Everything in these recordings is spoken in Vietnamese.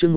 chương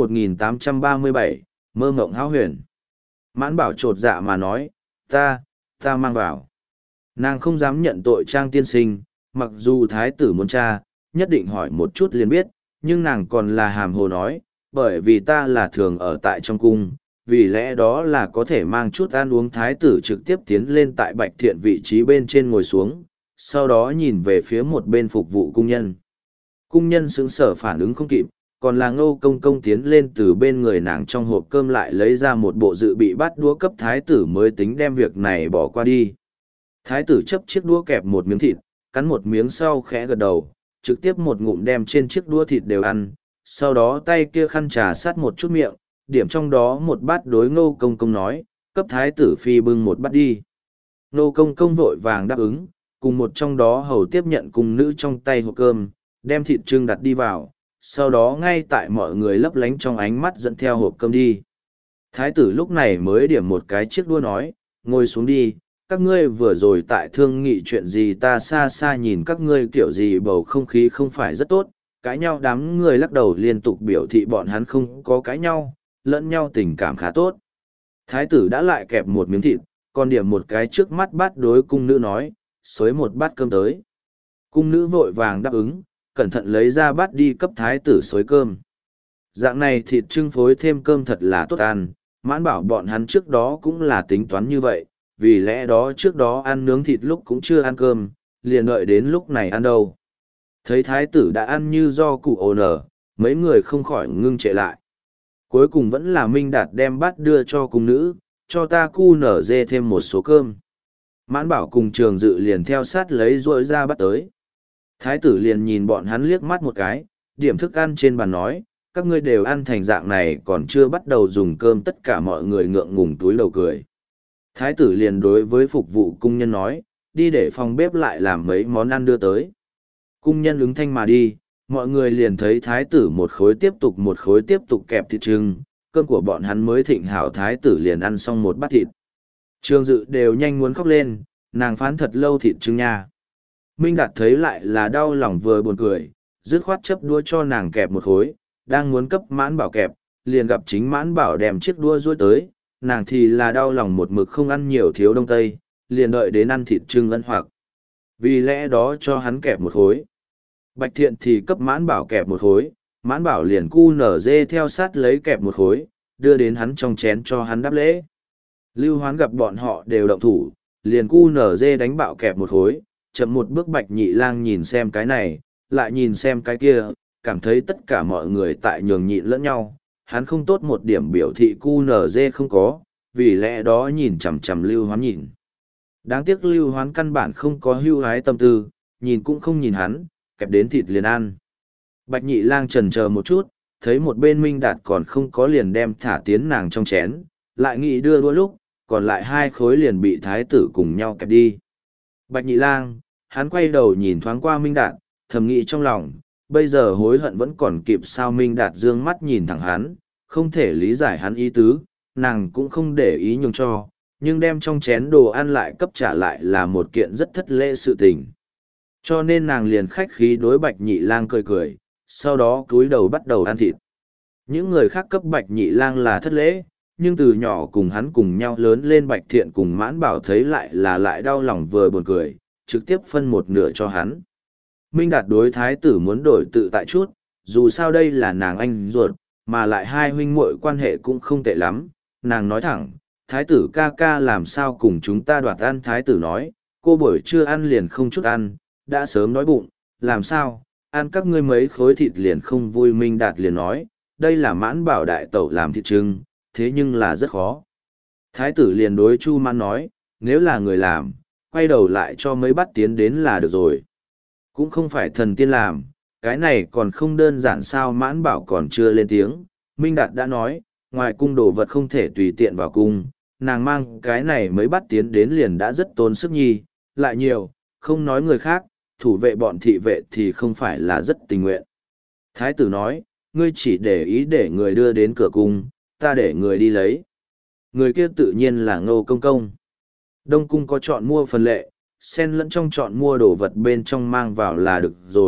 1837, mơ mộng hão huyền. Mãn bảo trột dạ mà nói, ta mang vào. Nàng không dám nhận tội Trang tiên sinh, mặc dù thái tử muốn tra, nhất định hỏi một chút liền biết, nhưng nàng còn là hàm hồ nói, bởi vì ta là thường ở tại trong cung, vì lẽ đó là có thể mang chút ăn uống. Thái tử trực tiếp tiến lên tại Bạch Thiện vị trí bên trên ngồi xuống, sau đó nhìn về phía một bên phục vụ cung nhân. Cung nhân sững sờ phản ứng không kịp, còn là Ngô Công Công tiến lên từ bên người nàng trong hộp cơm lại lấy ra một bộ dự bị bát đũa cấp thái tử mới tính đem việc này bỏ qua đi. Thái tử chấp chiếc đũa kẹp một miếng thịt, cắn một miếng sau khẽ gật đầu, trực tiếp một ngụm đem trên chiếc đũa thịt đều ăn, sau đó tay kia khăn trà sát một chút miệng, điểm trong đó một bát đối Ngô Công Công nói, cấp thái tử phi bưng một bát đi. Ngô Công Công vội vàng đáp ứng, cùng một trong đó hầu tiếp nhận cung nữ trong tay hộp cơm, đem thịt trưng đặt đi vào, sau đó ngay tại mọi người lấp lánh trong ánh mắt dẫn theo hộp cơm đi. Thái tử lúc này mới điểm một cái chiếc đũa nói, ngồi xuống đi, các ngươi vừa rồi tại thương nghị chuyện gì, ta xa xa nhìn các ngươi kiểu gì bầu không khí không phải rất tốt, cãi nhau. Đám người lắc đầu liên tục biểu thị bọn hắn không có cãi nhau, lẫn nhau tình cảm khá tốt. Thái tử đã lại kẹp một miếng thịt, còn điểm một cái trước mắt bát đối cung nữ nói, xới một bát cơm tới. Cung nữ vội vàng đáp ứng, cẩn thận lấy ra bát đi cấp thái tử xới cơm. Dạng này thịt trưng phối thêm cơm thật là tốt ăn, Mãn bảo bọn hắn trước đó cũng là tính toán như vậy, vì lẽ đó trước đó ăn nướng thịt lúc cũng chưa ăn cơm, liền đợi đến lúc này ăn đâu. Thấy thái tử đã ăn như do cụ ồn ở, mấy người không khỏi ngưng trệ lại. Cuối cùng vẫn là Minh Đạt đem bát đưa cho cung nữ, cho ta cu nở dê thêm một số cơm. Mãn bảo cùng Trường Dự liền theo sát lấy rỗi ra bắt tới. Thái tử liền nhìn bọn hắn liếc mắt một cái, điểm thức ăn trên bàn nói, các ngươi đều ăn thành dạng này còn chưa bắt đầu dùng cơm. Tất cả mọi người ngượng ngùng túi đầu cười. Thái tử liền đối với phục vụ cung nhân nói, đi để phòng bếp lại làm mấy món ăn đưa tới. Cung nhân ứng thanh mà đi, mọi người liền thấy thái tử một khối tiếp tục kẹp thịt trưng, cơm của bọn hắn mới thịnh hảo. Thái tử liền ăn xong một bát thịt. Trường Dự đều nhanh muốn khóc lên, nàng phán thật lâu thịt trưng nha. Minh Đạt thấy lại là đau lòng vừa buồn cười, dứt khoát chấp đũa cho nàng kẹp một khối, đang muốn cấp Mãn Bảo kẹp, liền gặp chính Mãn Bảo đem chiếc đũa duỗi tới, nàng thì là đau lòng một mực không ăn nhiều thiếu đông tây, liền đợi đến ăn thịt trưng ân hoặc. Vì lẽ đó cho hắn kẹp một khối. Bạch Thiện thì cấp Mãn Bảo kẹp một khối, Mãn Bảo liền cu nở dê theo sát lấy kẹp một khối, đưa đến hắn trong chén cho hắn đáp lễ. Lưu Hoán gặp bọn họ đều động thủ, liền cu nở dê đánh bạo kẹp một khối, chậm một bước. Bạch Nhị Lang nhìn xem cái này, lại nhìn xem cái kia, cảm thấy tất cả mọi người tại nhường nhịn lẫn nhau, hắn không tốt một điểm biểu thị cu nở dê không có, vì lẽ đó nhìn chằm chằm Lưu Hoán nhìn. Đáng tiếc Lưu Hoán căn bản không có hưu hái tâm tư, nhìn cũng không nhìn hắn, kẹp đến thịt liền ăn. Bạch Nhị Lang chần chờ một chút, thấy một bên Minh Đạt còn không có liền đem thả tiến nàng trong chén, lại nghĩ đưa đũa lúc, còn lại hai khối liền bị thái tử cùng nhau kẹp đi. Bạch Nhị Lang, hắn quay đầu nhìn thoáng qua Minh Đạt, thầm nghĩ trong lòng, bây giờ hối hận vẫn còn kịp sao. Minh Đạt dương mắt nhìn thẳng hắn, không thể lý giải hắn ý tứ, nàng cũng không để ý nhường cho, nhưng đem trong chén đồ ăn lại cấp trả lại là một kiện rất thất lễ sự tình. Cho nên nàng liền khách khí đối Bạch Nhị Lang cười cười, sau đó cúi đầu bắt đầu ăn thịt. Những người khác cấp Bạch Nhị Lang là thất lễ, nhưng từ nhỏ cùng hắn cùng nhau lớn lên Bạch Thiện cùng Mãn Bảo thấy lại là lại đau lòng vừa buồn cười, trực tiếp phân một nửa cho hắn. Minh Đạt đối thái tử muốn đổi tự tại chút, dù sao đây là nàng anh ruột, mà lại hai huynh muội quan hệ cũng không tệ lắm. Nàng nói thẳng, thái tử ca ca làm sao cùng chúng ta đoạt ăn. Thái tử nói, cô buổi trưa ăn liền không chút ăn, đã sớm đói bụng, làm sao, ăn các ngươi mấy khối thịt liền không vui. Minh Đạt liền nói, đây là Mãn Bảo đại tẩu làm thịt trưng, thế nhưng là rất khó. Thái tử liền đối Chu Mãn nói, nếu là người làm, quay đầu lại cho mấy bát tiến đến là được rồi. Cũng không phải thần tiên làm, cái này còn không đơn giản sao. Mãn Bảo còn chưa lên tiếng, Minh Đạt đã nói, ngoài cung đồ vật không thể tùy tiện vào cung, nàng mang cái này mấy bát tiến đến liền đã rất tốn sức nhi, lại nhiều, không nói người khác, thủ vệ bọn thị vệ thì không phải là rất tình nguyện. Thái tử nói, ngươi chỉ để ý để người đưa đến cửa cung, ta để người đi lấy. Người kia tự nhiên là Ngô Công Công. Đông cung có chọn mua phần lệ, xen lẫn trong chọn mua đồ vật bên trong mang vào là được rồi.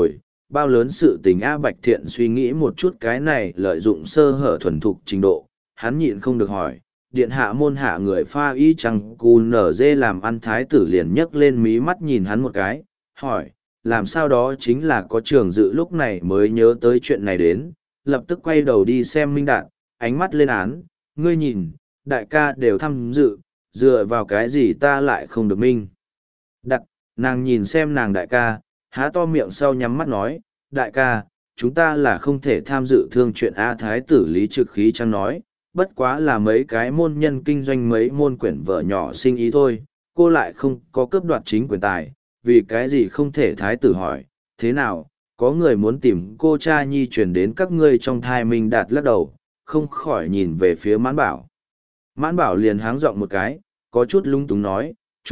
bao lớn sự tình A Bạch Thiện suy nghĩ một chút cái này lợi dụng sơ hở thuần thục trình độ, hắn nhịn không được hỏi, điện hạ môn hạ người pha y chăng cù nở dê làm ăn thái tử liền nhấc lên mí mắt nhìn hắn một cái, hỏi, làm sao đó chính là có Trường Dự lúc này mới nhớ tới chuyện này đến, lập tức quay đầu đi xem Minh Đạt, ánh mắt lên án, ngươi nhìn, đại ca đều tham dự, dựa vào cái gì ta lại không được Minh Đạt, nàng nhìn xem nàng đại ca, há to miệng sau nhắm mắt nói, đại ca, chúng ta là không thể tham dự thương chuyện A thái tử Lý Trực Khí chăng nói, bất quá là mấy cái môn nhân kinh doanh mấy môn quyển vợ nhỏ sinh ý thôi, cô lại không có cướp đoạt chính quyền tài, vì cái gì không thể thái tử hỏi, thế nào, có người muốn tìm cô cha nhi truyền đến các ngươi trong thai. Minh Đạt lắc đầu, không khỏi nhìn về phía Mãn Bảo. Mãn Bảo liền háng giọng một cái, có chút lung túng nói,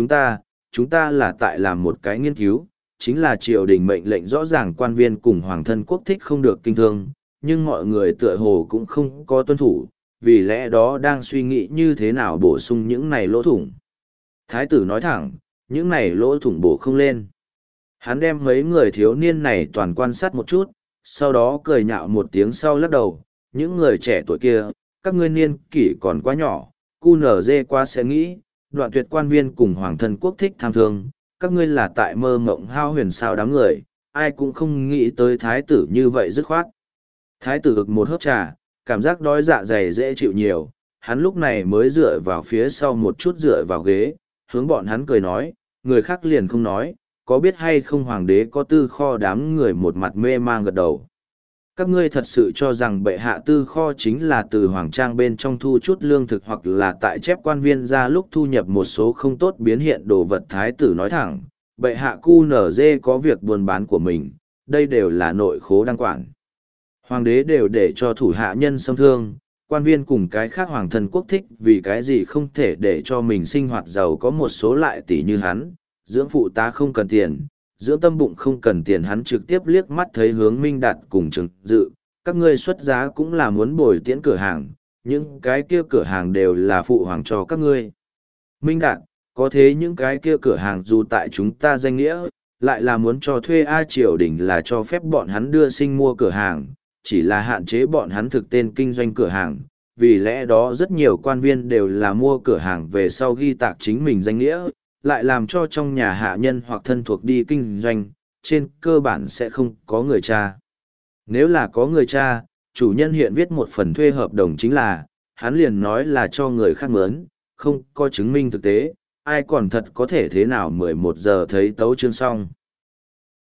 chúng ta là tại làm một cái nghiên cứu, chính là triều đình mệnh lệnh rõ ràng quan viên cùng hoàng thân quốc thích không được kinh thương, nhưng mọi người tựa hồ cũng không có tuân thủ, vì lẽ đó đang suy nghĩ như thế nào bổ sung những này lỗ thủng. Thái tử nói thẳng, những này lỗ thủng bổ không lên. Hắn đem mấy người thiếu niên này toàn quan sát một chút, sau đó cười nhạo một tiếng sau lắc đầu, những người trẻ tuổi kia, các ngươi niên kỷ còn quá nhỏ, cu nở dê quá sẽ nghĩ, đoạn tuyệt quan viên cùng hoàng thân quốc thích tham thương, các ngươi là tại mơ mộng hao huyền sao đám người, ai cũng không nghĩ tới thái tử như vậy dứt khoát. Thái tử ực một hớp trà, cảm giác đói dạ dày dễ chịu nhiều, hắn lúc này mới dựa vào phía sau một chút dựa vào ghế, hướng bọn hắn cười nói, người khác liền không nói, có biết hay không hoàng đế có tư kho. Đám người một mặt mê mang gật đầu. Các ngươi thật sự cho rằng bệ hạ tư kho chính là từ hoàng trang bên trong thu chút lương thực hoặc là tại chép quan viên ra lúc thu nhập một số không tốt biến hiện đồ vật. Thái tử nói thẳng, bệ hạ cu nở dê có việc buôn bán của mình, đây đều là nội khố đang quản. Hoàng đế đều để cho thủ hạ nhân xâm thương, quan viên cùng cái khác hoàng thân quốc thích vì cái gì không thể để cho mình sinh hoạt giàu có một số lại tỷ như hắn, dưỡng phụ tá không cần tiền, dưỡng tâm bụng không cần tiền. Hắn trực tiếp liếc mắt thấy hướng Minh Đạt cùng Trường Dự, các ngươi xuất giá cũng là muốn bồi tiễn cửa hàng, những cái kia cửa hàng đều là phụ hoàng cho các ngươi. Minh Đạt, có thế những cái kia cửa hàng dù tại chúng ta danh nghĩa, lại là muốn cho thuê A triều đình là cho phép bọn hắn đưa sinh mua cửa hàng, chỉ là hạn chế bọn hắn thực tên kinh doanh cửa hàng, vì lẽ đó rất nhiều quan viên đều là mua cửa hàng về sau ghi tạc chính mình danh nghĩa, lại làm cho trong nhà hạ nhân hoặc thân thuộc đi kinh doanh, trên cơ bản sẽ không có người cha. Nếu là có người cha, chủ nhân hiện viết một phần thuê hợp đồng chính là, hắn liền nói là cho người khác mướn, không có chứng minh thực tế, ai còn thật có thể thế nào 11 giờ thấy tấu chương xong.